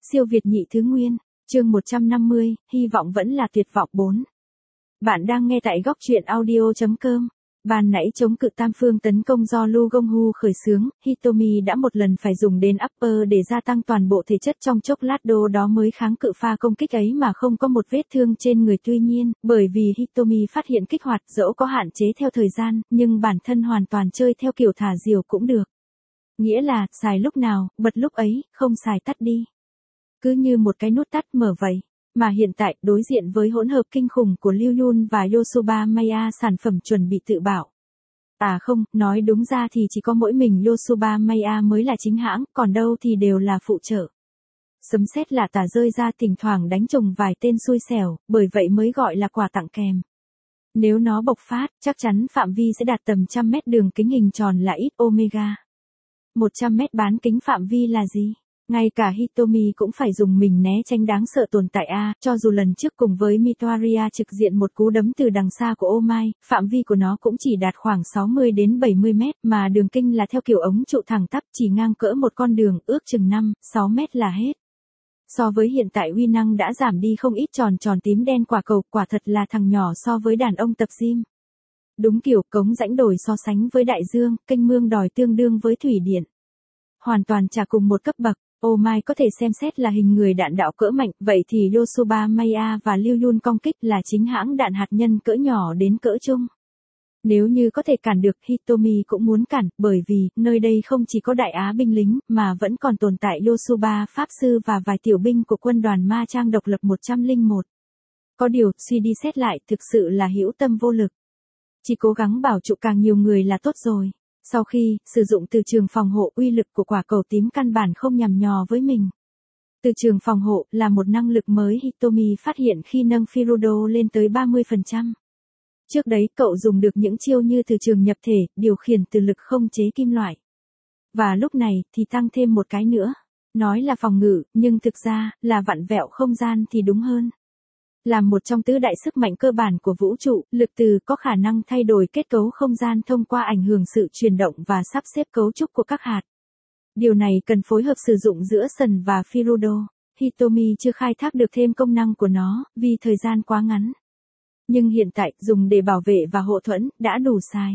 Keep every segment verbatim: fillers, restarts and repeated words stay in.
Siêu Việt nhị thứ nguyên, chương một trăm năm mươi, hy vọng vẫn là tuyệt vọng bốn. Bạn đang nghe tại góc truyện audio chấm com. Ban nãy chống cự tam phương tấn công do Lu Gonghu khởi xướng, Hitomi đã một lần phải dùng đến upper để gia tăng toàn bộ thể chất trong chốc lát đô đó mới kháng cự pha công kích ấy mà không có một vết thương trên người. Tuy nhiên, bởi vì Hitomi phát hiện kích hoạt dẫu có hạn chế theo thời gian, nhưng bản thân hoàn toàn chơi theo kiểu thả diều cũng được. Nghĩa là, xài lúc nào, bật lúc ấy, không xài tắt đi. Cứ như một cái nút tắt mở vậy. Mà hiện tại, đối diện với hỗn hợp kinh khủng của Liu Yun và Yosuba Maya, sản phẩm chuẩn bị tự bảo. À không, nói đúng ra thì chỉ có mỗi mình Yosuba Maya mới là chính hãng, còn đâu thì đều là phụ trợ. Sấm sét lạ tả rơi ra thỉnh thoảng đánh trùng vài tên xui xẻo, bởi vậy mới gọi là quà tặng kèm. Nếu nó bộc phát, chắc chắn phạm vi sẽ đạt tầm trăm mét, đường kính hình tròn là ít omega. một trăm mét bán kính phạm vi là gì? Ngay cả Hitomi cũng phải dùng mình né tránh đáng sợ tồn tại a, cho dù lần trước cùng với Mitoria trực diện một cú đấm từ đằng xa của Omai, phạm vi của nó cũng chỉ đạt khoảng sáu mươi đến bảy mươi mét, mà đường kinh là theo kiểu ống trụ thẳng tắp chỉ ngang cỡ một con đường, ước chừng năm, sáu mét là hết. So với hiện tại uy năng đã giảm đi không ít. Tròn tròn tím đen quả cầu, quả thật là thằng nhỏ so với đàn ông tập gym. Đúng kiểu cống rãnh đồi so sánh với đại dương, kênh mương đòi tương đương với thủy điện. Hoàn toàn trả cùng một cấp bậc. Oh my, có thể xem xét là hình người đạn đạo cỡ mạnh, vậy thì Yosuba Maya và Liu Yun công kích là chính hãng đạn hạt nhân cỡ nhỏ đến cỡ trung. Nếu như có thể cản được, Hitomi cũng muốn cản, bởi vì, nơi đây không chỉ có đại á binh lính, mà vẫn còn tồn tại Yosuba Pháp Sư và vài tiểu binh của quân đoàn ma trang độc lập một không một. Có điều, suy đi xét lại, thực sự là hữu tâm vô lực. Chỉ cố gắng bảo trụ càng nhiều người là tốt rồi. Sau khi sử dụng từ trường phòng hộ, uy lực của quả cầu tím căn bản không nhằm nhò với mình. Từ trường phòng hộ là một năng lực mới Hitomi phát hiện khi nâng Firudo lên tới ba mươi phần trăm. Trước đấy cậu dùng được những chiêu như từ trường nhập thể, điều khiển từ lực không chế kim loại. Và lúc này thì tăng thêm một cái nữa. Nói là phòng ngự, nhưng thực ra là vặn vẹo không gian thì đúng hơn. Là một trong tứ đại sức mạnh cơ bản của vũ trụ, lực từ có khả năng thay đổi kết cấu không gian thông qua ảnh hưởng sự chuyển động và sắp xếp cấu trúc của các hạt. Điều này cần phối hợp sử dụng giữa Sun và Firudo. Hitomi chưa khai thác được thêm công năng của nó, vì thời gian quá ngắn. Nhưng hiện tại, dùng để bảo vệ và hộ thuẫn, đã đủ xài.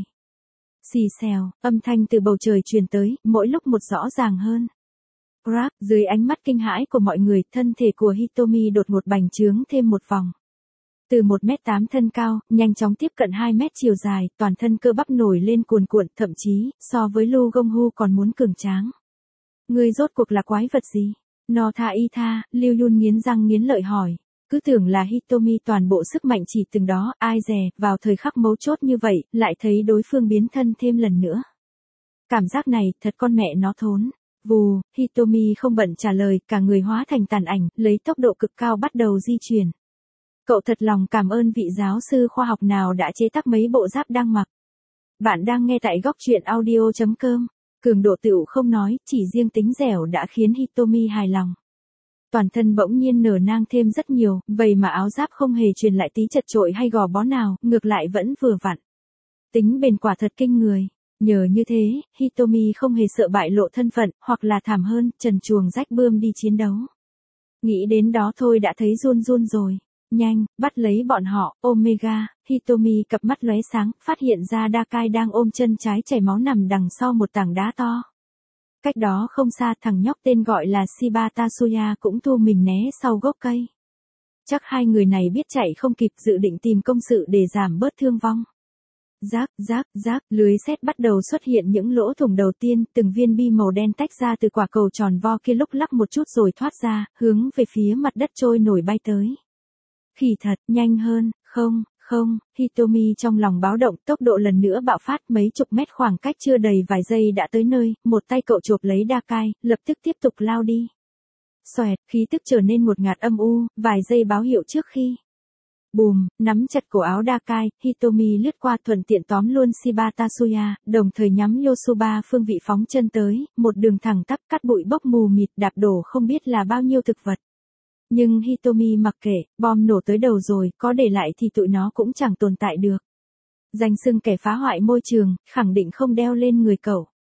Xì xèo, âm thanh từ bầu trời truyền tới, mỗi lúc một rõ ràng hơn. Crap, dưới ánh mắt kinh hãi của mọi người, thân thể của Hitomi đột ngột bành trướng thêm một vòng. Từ một mét tám thân cao, nhanh chóng tiếp cận hai mét chiều dài, toàn thân cơ bắp nổi lên cuồn cuộn, thậm chí, so với Lu Gonghu còn muốn cường tráng. Ngươi rốt cuộc là quái vật gì? No tha y tha, Liu Yun nghiến răng nghiến lợi hỏi. Cứ tưởng là Hitomi toàn bộ sức mạnh chỉ từng đó, ai dè, vào thời khắc mấu chốt như vậy, lại thấy đối phương biến thân thêm lần nữa. Cảm giác này, thật con mẹ nó thốn. Vù, Hitomi không bận trả lời, cả người hóa thành tàn ảnh, lấy tốc độ cực cao bắt đầu di chuyển. Cậu thật lòng cảm ơn vị giáo sư khoa học nào đã chế tác mấy bộ giáp đang mặc. Bạn đang nghe tại góc truyện audio chấm com. Cường độ tựu không nói, chỉ riêng tính dẻo đã khiến Hitomi hài lòng. Toàn thân bỗng nhiên nở nang thêm rất nhiều, vậy mà áo giáp không hề truyền lại tí chật chội hay gò bó nào, ngược lại vẫn vừa vặn. Tính bền quả thật kinh người. Nhờ như thế, Hitomi không hề sợ bại lộ thân phận, hoặc là thảm hơn, trần truồng rách bươm đi chiến đấu. Nghĩ đến đó thôi đã thấy run run rồi. Nhanh, bắt lấy bọn họ, Omega. Hitomi cặp mắt lóe sáng, phát hiện ra Dakai đang ôm chân trái chảy máu nằm đằng sau một tảng đá to. Cách đó không xa, thằng nhóc tên gọi là Shiba Tatsuya cũng thu mình né sau gốc cây. Chắc hai người này biết chạy không kịp, dự định tìm công sự để giảm bớt thương vong. Rác, rác, rác, lưới sét bắt đầu xuất hiện những lỗ thủng đầu tiên, từng viên bi màu đen tách ra từ quả cầu tròn vo kia lúc lắc một chút rồi thoát ra, hướng về phía mặt đất trôi nổi bay tới. Khỉ thật, nhanh hơn, không, không, Hitomi trong lòng báo động, tốc độ lần nữa bạo phát, mấy chục mét khoảng cách chưa đầy vài giây đã tới nơi, một tay cậu chộp lấy Dakai, lập tức tiếp tục lao đi. Xoẹt, khí tức trở nên ngột ngạt âm u, vài giây báo hiệu trước khi. Bùm, nắm chặt cổ áo Dakai, Hitomi lướt qua thuận tiện tóm luôn Shiba Tatsuya, đồng thời nhắm Yosuba phương vị phóng chân tới, một đường thẳng tắp cắt bụi bốc mù mịt đạp đổ không biết là bao nhiêu thực vật. Nhưng Hitomi mặc kệ, bom nổ tới đầu rồi, có để lại thì tụi nó cũng chẳng tồn tại được. Danh xưng kẻ phá hoại môi trường, khẳng định không đeo lên người cậu.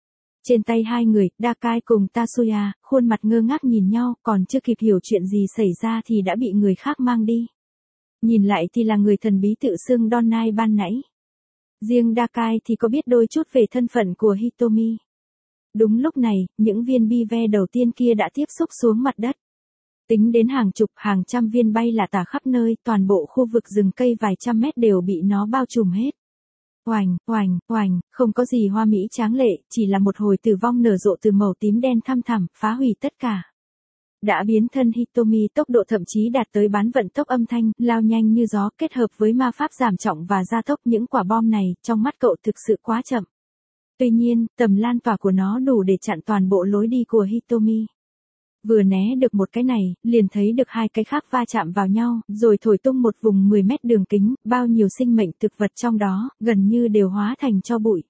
Trên tay hai người, Dakai cùng Tatsuya, khuôn mặt ngơ ngác nhìn nhau, còn chưa kịp hiểu chuyện gì xảy ra thì đã bị người khác mang đi. Nhìn lại thì là người thần bí tự xưng Donai ban nãy. Riêng Dakai thì có biết đôi chút về thân phận của Hitomi. Đúng lúc này, những viên bi ve đầu tiên kia đã tiếp xúc xuống mặt đất. Tính đến hàng chục, hàng trăm viên bay lả tả khắp nơi, toàn bộ khu vực rừng cây vài trăm mét đều bị nó bao trùm hết. Oành, oành, oành, không có gì hoa mỹ tráng lệ, chỉ là một hồi tử vong nở rộ từ màu tím đen thăm thẳm, phá hủy tất cả. Đã biến thân Hitomi tốc độ thậm chí đạt tới bán vận tốc âm thanh, lao nhanh như gió, kết hợp với ma pháp giảm trọng và gia tốc những quả bom này, trong mắt cậu thực sự quá chậm. Tuy nhiên, tầm lan tỏa của nó đủ để chặn toàn bộ lối đi của Hitomi. Vừa né được một cái này, liền thấy được hai cái khác va chạm vào nhau, rồi thổi tung một vùng mười mét đường kính, bao nhiêu sinh mệnh thực vật trong đó, gần như đều hóa thành tro bụi.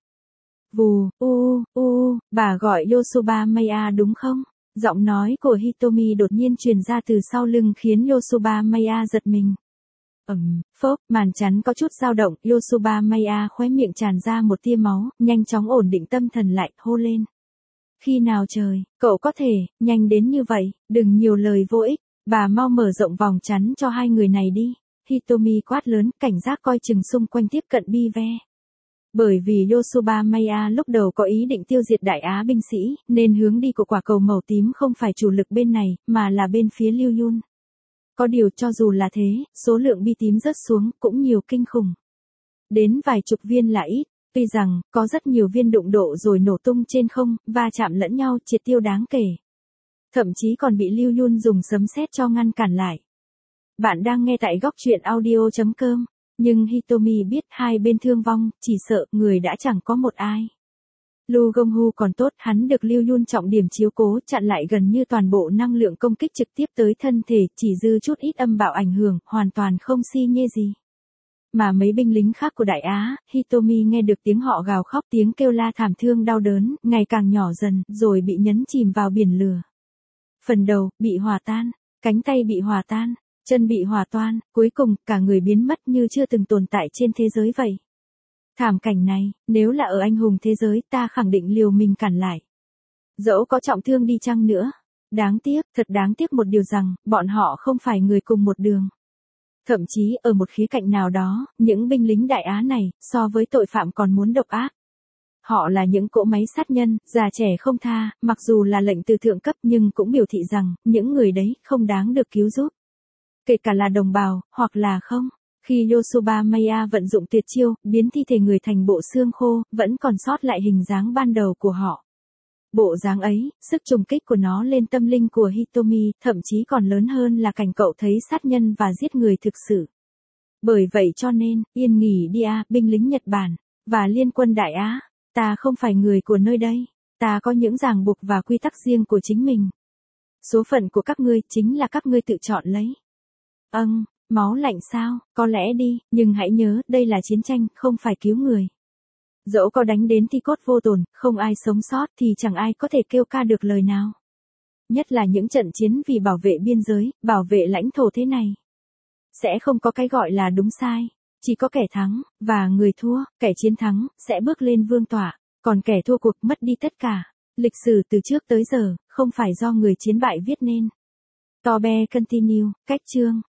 Vù, u, u, bà gọi Yosuba Maya đúng không? Giọng nói của Hitomi đột nhiên truyền ra từ sau lưng khiến Yosuba Maya giật mình. Ẩm, phốp, màn chắn có chút dao động, Yosuba Maya khóe miệng tràn ra một tia máu, nhanh chóng ổn định tâm thần lại, hô lên. Khi nào trời, cậu có thể, nhanh đến như vậy, đừng nhiều lời vô ích, bà mau mở rộng vòng chắn cho hai người này đi. Hitomi quát lớn, cảnh giác coi chừng xung quanh tiếp cận bi ve. Bởi vì Yosuba Maya lúc đầu có ý định tiêu diệt Đại Á binh sĩ, nên hướng đi của quả cầu màu tím không phải chủ lực bên này, mà là bên phía Liu Yun. Có điều cho dù là thế, số lượng bi tím rớt xuống cũng nhiều kinh khủng. Đến vài chục viên là ít, tuy rằng, có rất nhiều viên đụng độ rồi nổ tung trên không, va chạm lẫn nhau, triệt tiêu đáng kể. Thậm chí còn bị Liu Yun dùng sấm sét cho ngăn cản lại. Bạn đang nghe tại góc truyện audio chấm com. Nhưng Hitomi biết hai bên thương vong, chỉ sợ người đã chẳng có một ai. Lu Gonghu còn tốt, hắn được Liu Yun trọng điểm chiếu cố, chặn lại gần như toàn bộ năng lượng công kích trực tiếp tới thân thể, chỉ dư chút ít âm bạo ảnh hưởng, hoàn toàn không si nhê gì. Mà mấy binh lính khác của Đại Á, Hitomi nghe được tiếng họ gào khóc, tiếng kêu la thảm thương đau đớn, ngày càng nhỏ dần, rồi bị nhấn chìm vào biển lửa. Phần đầu, bị hòa tan, cánh tay bị hòa tan. Chân bị hòa toan, cuối cùng, cả người biến mất như chưa từng tồn tại trên thế giới vậy. Thảm cảnh này, nếu là ở anh hùng thế giới ta khẳng định liều mình cản lại. Dẫu có trọng thương đi chăng nữa. Đáng tiếc, thật đáng tiếc một điều rằng, bọn họ không phải người cùng một đường. Thậm chí, ở một khía cạnh nào đó, những binh lính Đại Á này, so với tội phạm còn muốn độc ác. Họ là những cỗ máy sát nhân, già trẻ không tha, mặc dù là lệnh từ thượng cấp nhưng cũng biểu thị rằng, những người đấy không đáng được cứu giúp. Kể cả là đồng bào, hoặc là không. Khi Yosuba Maya vận dụng tuyệt chiêu, biến thi thể người thành bộ xương khô, vẫn còn sót lại hình dáng ban đầu của họ. Bộ dáng ấy, sức trùng kích của nó lên tâm linh của Hitomi, thậm chí còn lớn hơn là cảnh cậu thấy sát nhân và giết người thực sự. Bởi vậy cho nên, yên nghỉ đi à, binh lính Nhật Bản, và liên quân Đại Á, ta không phải người của nơi đây, ta có những ràng buộc và quy tắc riêng của chính mình. Số phận của các ngươi chính là các ngươi tự chọn lấy. Âng, máu lạnh sao, có lẽ đi, nhưng hãy nhớ, đây là chiến tranh, không phải cứu người. Dẫu có đánh đến thi cốt vô tổn, không ai sống sót thì chẳng ai có thể kêu ca được lời nào. Nhất là những trận chiến vì bảo vệ biên giới, bảo vệ lãnh thổ thế này. Sẽ không có cái gọi là đúng sai, chỉ có kẻ thắng, và người thua, kẻ chiến thắng, sẽ bước lên vương tọa, còn kẻ thua cuộc mất đi tất cả. Lịch sử từ trước tới giờ, không phải do người chiến bại viết nên. Tobe continue, cách chương.